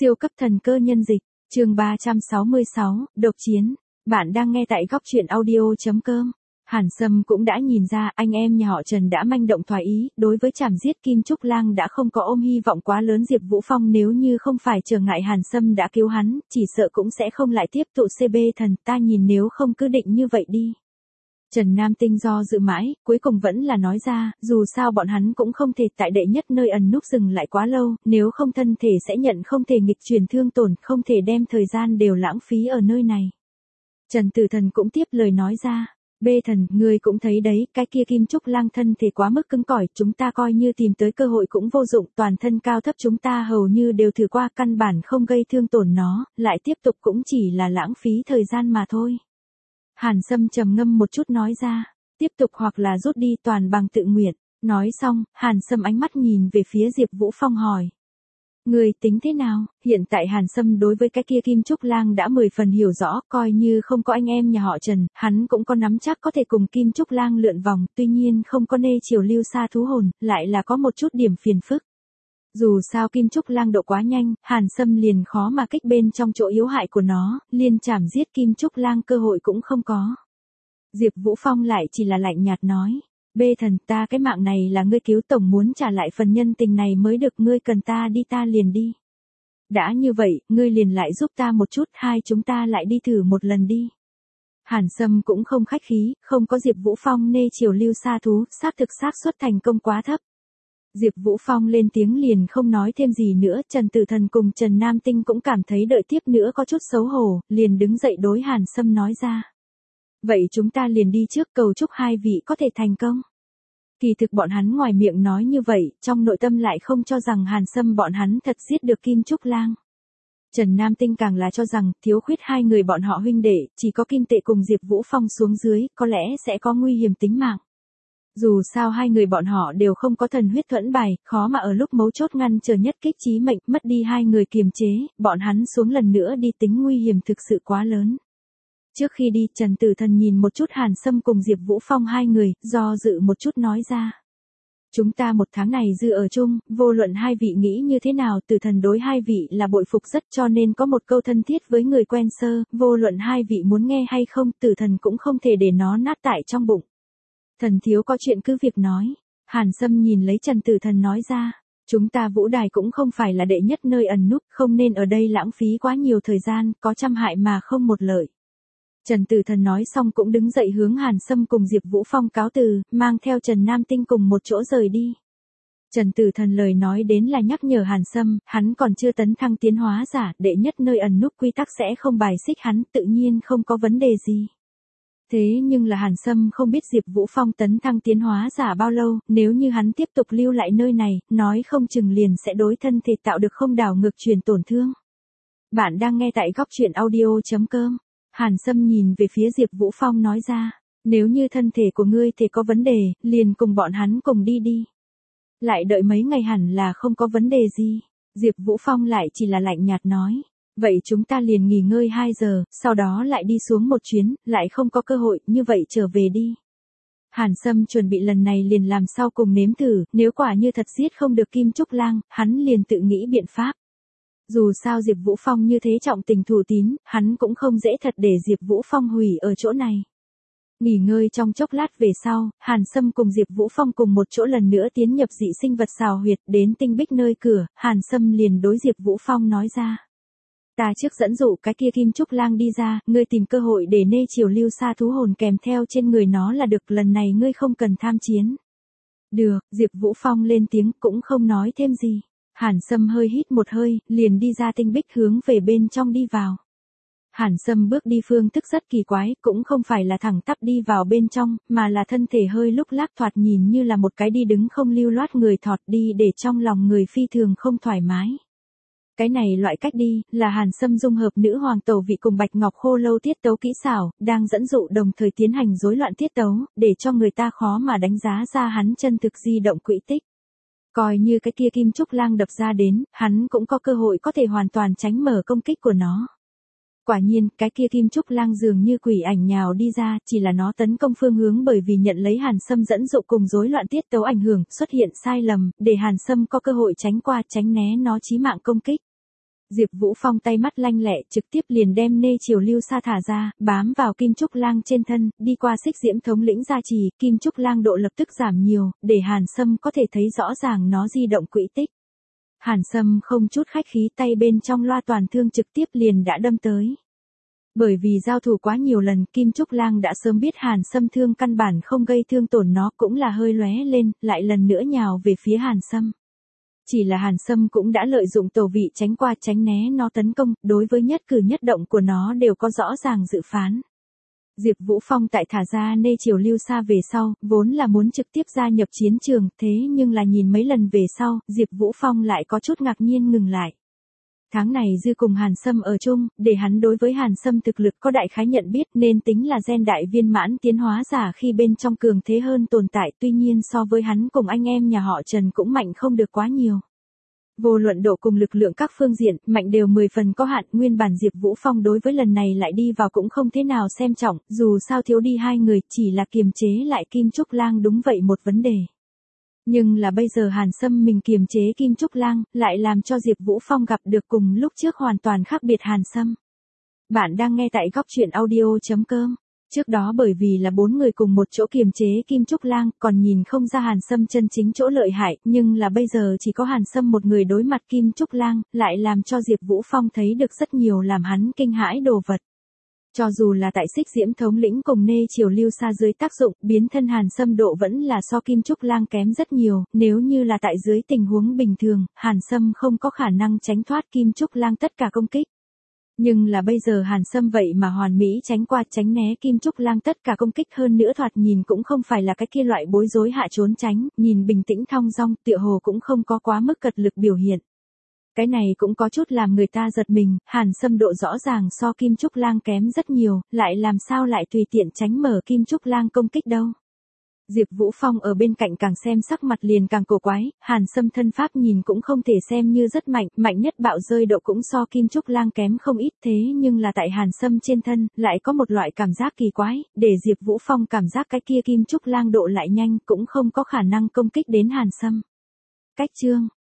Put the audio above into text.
Siêu cấp thần cơ nhân dịch, chương 366, độc chiến. Bạn đang nghe tại góc truyện audio.com. Hàn Sâm cũng đã nhìn ra anh em nhà họ Trần đã manh động thoái ý, đối với trảm giết Kim Trúc Lang đã không có ôm hy vọng quá lớn. Diệp Vũ Phong nếu như không phải trở ngại Hàn Sâm đã cứu hắn, chỉ sợ cũng sẽ không lại tiếp tụ CB thần, ta nhìn nếu không cứ định như vậy đi. Trần Nam Tinh do dự mãi, cuối cùng vẫn là nói ra, dù sao bọn hắn cũng không thể tại đệ nhất nơi ẩn núp dừng lại quá lâu, nếu không thân thể sẽ nhận không thể nghịch truyền thương tổn, không thể đem thời gian đều lãng phí ở nơi này. Trần Tử Thần cũng tiếp lời nói ra, Bê thần, ngươi cũng thấy đấy, cái kia Kim Trúc Lang thân thể quá mức cứng cỏi, chúng ta coi như tìm tới cơ hội cũng vô dụng, toàn thân cao thấp chúng ta hầu như đều thử qua, căn bản không gây thương tổn nó, lại tiếp tục cũng chỉ là lãng phí thời gian mà thôi. Hàn Sâm trầm ngâm một chút nói ra, tiếp tục hoặc là rút đi, toàn bằng tự nguyện. Nói xong, Hàn Sâm ánh mắt nhìn về phía Diệp Vũ Phong hỏi. Người tính thế nào? Hiện tại Hàn Sâm đối với cái kia Kim Trúc Lang đã 10 phần hiểu rõ, coi như không có anh em nhà họ Trần, hắn cũng có nắm chắc có thể cùng Kim Trúc Lang lượn vòng, tuy nhiên không có nê chiều lưu xa thú hồn, lại là có một chút điểm phiền phức. Dù sao Kim Trúc Lang độ quá nhanh, Hàn Sâm liền khó mà kích bên trong chỗ yếu hại của nó, liên chảm giết Kim Trúc Lang cơ hội cũng không có. Diệp Vũ Phong lại chỉ là lạnh nhạt nói, Bê thần, ta cái mạng này là ngươi cứu, tổng muốn trả lại phần nhân tình này mới được, ngươi cần ta đi ta liền đi. Đã như vậy, ngươi liền lại giúp ta một chút, hai chúng ta lại đi thử một lần đi. Hàn Sâm cũng không khách khí, không có Diệp Vũ Phong nê chiều lưu xa thú, xác suất thành công quá thấp. Diệp Vũ Phong lên tiếng liền không nói thêm gì nữa, Trần Tử Thần cùng Trần Nam Tinh cũng cảm thấy đợi tiếp nữa có chút xấu hổ, liền đứng dậy đối Hàn Sâm nói ra. Vậy chúng ta liền đi trước, cầu chúc hai vị có thể thành công. Kỳ thực bọn hắn ngoài miệng nói như vậy, trong nội tâm lại không cho rằng Hàn Sâm bọn hắn thật giết được Kim Trúc Lang. Trần Nam Tinh càng là cho rằng, thiếu khuyết hai người bọn họ huynh đệ, chỉ có Kim Tệ cùng Diệp Vũ Phong xuống dưới, có lẽ sẽ có nguy hiểm tính mạng. Dù sao hai người bọn họ đều không có thần huyết thuẫn bài, khó mà ở lúc mấu chốt ngăn chờ nhất kích chí mệnh, mất đi hai người kiềm chế, bọn hắn xuống lần nữa đi tính nguy hiểm thực sự quá lớn. Trước khi đi, Trần Tử Thần nhìn một chút Hàn Sâm cùng Diệp Vũ Phong hai người, do dự một chút nói ra. Chúng ta một tháng này dư ở chung, vô luận hai vị nghĩ như thế nào, Tử Thần đối hai vị là bội phục rất, cho nên có một câu thân thiết với người quen sơ, vô luận hai vị muốn nghe hay không, Tử Thần cũng không thể để nó nát tại trong bụng. Thần thiếu có chuyện cứ việc nói. Hàn Sâm nhìn lấy Trần Tử Thần nói ra. Chúng ta Vũ Đài cũng không phải là đệ nhất nơi ẩn núp, không nên ở đây lãng phí quá nhiều thời gian, có trăm hại mà không một lợi. Trần Tử Thần nói xong cũng đứng dậy hướng Hàn Sâm cùng Diệp Vũ Phong cáo từ, mang theo Trần Nam Tinh cùng một chỗ rời đi. Trần Tử Thần lời nói đến là nhắc nhở Hàn Sâm, hắn còn chưa tấn thăng tiến hóa giả, đệ nhất nơi ẩn núp quy tắc sẽ không bài xích hắn, tự nhiên không có vấn đề gì. Thế nhưng là Hàn Sâm không biết Diệp Vũ Phong tấn thăng tiến hóa giả bao lâu, nếu như hắn tiếp tục lưu lại nơi này, nói không chừng liền sẽ đối thân thể tạo được không đảo ngược truyền tổn thương. Bạn đang nghe tại góc truyện audio.com. Hàn Sâm nhìn về phía Diệp Vũ Phong nói ra, nếu như thân thể của ngươi thể có vấn đề, liền cùng bọn hắn cùng đi đi. Lại đợi mấy ngày hẳn là không có vấn đề gì. Diệp Vũ Phong lại chỉ là lạnh nhạt nói. Vậy chúng ta liền nghỉ ngơi 2 giờ, sau đó lại đi xuống một chuyến, lại không có cơ hội, như vậy trở về đi. Hàn Sâm chuẩn bị lần này liền làm sau cùng nếm thử, nếu quả như thật giết không được Kim Trúc Lang, hắn liền tự nghĩ biện pháp. Dù sao Diệp Vũ Phong như thế trọng tình thủ tín, hắn cũng không dễ thật để Diệp Vũ Phong hủy ở chỗ này. Nghỉ ngơi trong chốc lát về sau, Hàn Sâm cùng Diệp Vũ Phong cùng một chỗ lần nữa tiến nhập dị sinh vật xào huyệt, đến tinh bích nơi cửa, Hàn Sâm liền đối Diệp Vũ Phong nói ra. Ta trước dẫn dụ cái kia Kim Trúc Lang đi ra, ngươi tìm cơ hội để nê chiều lưu xa thú hồn kèm theo trên người nó là được, lần này ngươi không cần tham chiến. Được, Diệp Vũ Phong lên tiếng cũng không nói thêm gì. Hàn Sâm hơi hít một hơi, liền đi ra tinh bích hướng về bên trong đi vào. Hàn Sâm bước đi phương thức rất kỳ quái, cũng không phải là thẳng tắp đi vào bên trong, mà là thân thể hơi lúc lác thoạt nhìn như là một cái đi đứng không lưu loát người thọt đi để trong lòng người phi thường không thoải mái. Cái này loại cách đi, là Hàn Sâm dung hợp nữ hoàng tẩu vị cùng bạch ngọc khô lâu tiết tấu kỹ xảo, đang dẫn dụ đồng thời tiến hành rối loạn tiết tấu, để cho người ta khó mà đánh giá ra hắn chân thực di động quỹ tích. Coi như cái kia Kim Trúc Lang đập ra đến, hắn cũng có cơ hội có thể hoàn toàn tránh mở công kích của nó. Quả nhiên, cái kia Kim Trúc Lang dường như quỷ ảnh nhào đi ra, chỉ là nó tấn công phương hướng bởi vì nhận lấy Hàn Sâm dẫn dụ cùng rối loạn tiết tấu ảnh hưởng, xuất hiện sai lầm, để Hàn Sâm có cơ hội tránh qua tránh né nó chí mạng công kích. Diệp Vũ Phong tay mắt lanh lẹ trực tiếp liền đem nê chiều lưu sa thả ra, bám vào Kim Trúc Lang trên thân, đi qua xích diễm thống lĩnh gia trì, Kim Trúc Lang độ lập tức giảm nhiều, để Hàn Sâm có thể thấy rõ ràng nó di động quỹ tích. Hàn Sâm không chút khách khí tay bên trong loa toàn thương trực tiếp liền đã đâm tới. Bởi vì giao thủ quá nhiều lần, Kim Trúc Lang đã sớm biết Hàn Sâm thương căn bản không gây thương tổn nó, cũng là hơi lóe lên, lại lần nữa nhào về phía Hàn Sâm. Chỉ là Hàn Sâm cũng đã lợi dụng tẩu vị tránh qua tránh né nó tấn công, đối với nhất cử nhất động của nó đều có rõ ràng dự phán. Diệp Vũ Phong tại thả ra nê chiều lưu sa về sau, vốn là muốn trực tiếp gia nhập chiến trường, thế nhưng là nhìn mấy lần về sau, Diệp Vũ Phong lại có chút ngạc nhiên ngừng lại. Tháng này dư cùng Hàn Sâm ở chung, để hắn đối với Hàn Sâm thực lực có đại khái nhận biết nên tính là gen đại viên mãn tiến hóa giả khi bên trong cường thế hơn tồn tại, tuy nhiên so với hắn cùng anh em nhà họ Trần cũng mạnh không được quá nhiều. Vô luận độ cùng lực lượng các phương diện, mạnh đều 10 phần có hạn, nguyên bản Diệp Vũ Phong đối với lần này lại đi vào cũng không thế nào xem trọng, dù sao thiếu đi hai người, chỉ là kiềm chế lại Kim Trúc Lang đúng vậy một vấn đề. Nhưng là bây giờ Hàn Sâm mình kiềm chế Kim Trúc Lang, lại làm cho Diệp Vũ Phong gặp được cùng lúc trước hoàn toàn khác biệt Hàn Sâm. Bạn đang nghe tại góc truyện audio.com. Trước đó bởi vì là 4 người cùng một chỗ kiềm chế Kim Trúc Lang, còn nhìn không ra Hàn Sâm chân chính chỗ lợi hại, nhưng là bây giờ chỉ có Hàn Sâm một người đối mặt Kim Trúc Lang, lại làm cho Diệp Vũ Phong thấy được rất nhiều làm hắn kinh hãi đồ vật. Cho dù là tại xích diễm thống lĩnh cùng nê chiều lưu sa dưới tác dụng, biến thân Hàn Sâm độ vẫn là so Kim Trúc Lang kém rất nhiều, nếu như là tại dưới tình huống bình thường, Hàn Sâm không có khả năng tránh thoát Kim Trúc Lang tất cả công kích. Nhưng là bây giờ Hàn Sâm vậy mà hoàn mỹ tránh qua tránh né Kim Trúc Lang tất cả công kích, hơn nữa thoạt nhìn cũng không phải là cái kia loại bối rối hạ trốn tránh, nhìn bình tĩnh thong dong, tựa hồ cũng không có quá mức cật lực biểu hiện. Cái này cũng có chút làm người ta giật mình, Hàn Sâm độ rõ ràng so Kim Trúc Lang kém rất nhiều, lại làm sao lại tùy tiện tránh mở Kim Trúc Lang công kích đâu. Diệp Vũ Phong ở bên cạnh càng xem sắc mặt liền càng cổ quái, Hàn Sâm thân pháp nhìn cũng không thể xem như rất mạnh, mạnh nhất bạo rơi độ cũng so Kim Trúc Lang kém không ít, thế nhưng là tại Hàn Sâm trên thân, lại có một loại cảm giác kỳ quái, để Diệp Vũ Phong cảm giác cái kia Kim Trúc Lang độ lại nhanh, cũng không có khả năng công kích đến Hàn Sâm. Cách chương